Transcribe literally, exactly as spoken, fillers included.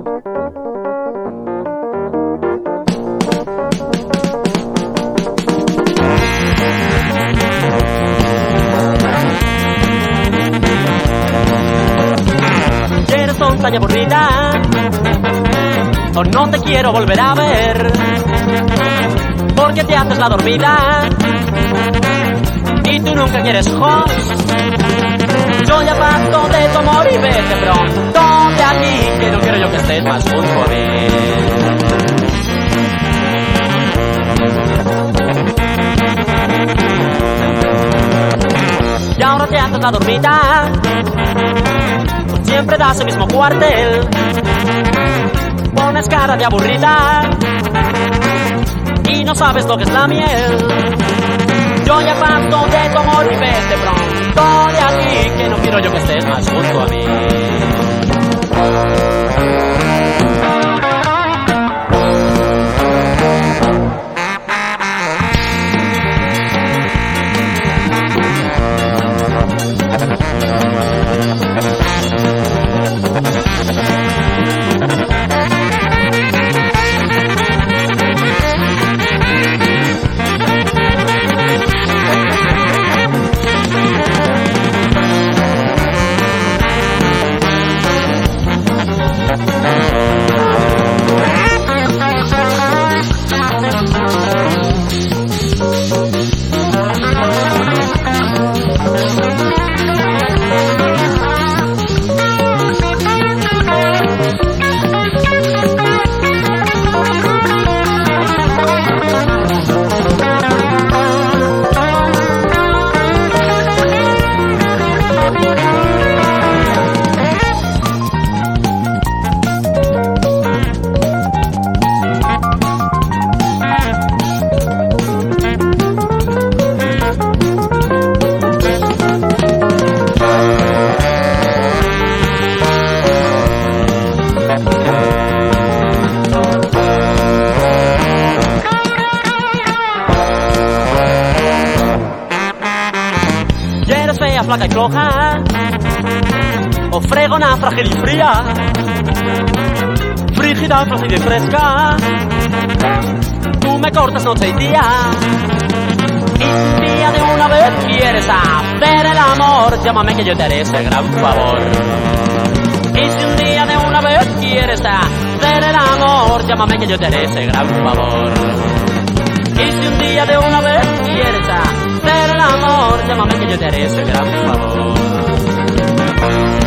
Eres tonta y aburrida, o no te quiero volver a ver, porque te haces la dormida y tú nunca quieres host. Yo ya paso de tu amor y vete pronto de aquí, que no quiero yo que estés más junto a mí. Y ahora te haces la dormida, siempre das el mismo cuartel, pones cara de aburrida y no sabes lo que es la miel. Yo ya paso de tu amor y vete pronto de aquí, que no quiero yo que estés más junto a mí. Fea, flaca y floja, o fregona, frágil y fría, frígida, flácida y fresca, tú me cortas noche y día, y un día de una vez quieres hacer el amor, llámame que yo te haré ese gran favor. Y si un día de una vez quieres hacer el amor, llámame que yo te haré ese gran favor. Y si un día de una vez quieres hacer el amor, llámame que yo te haré ese gran favor.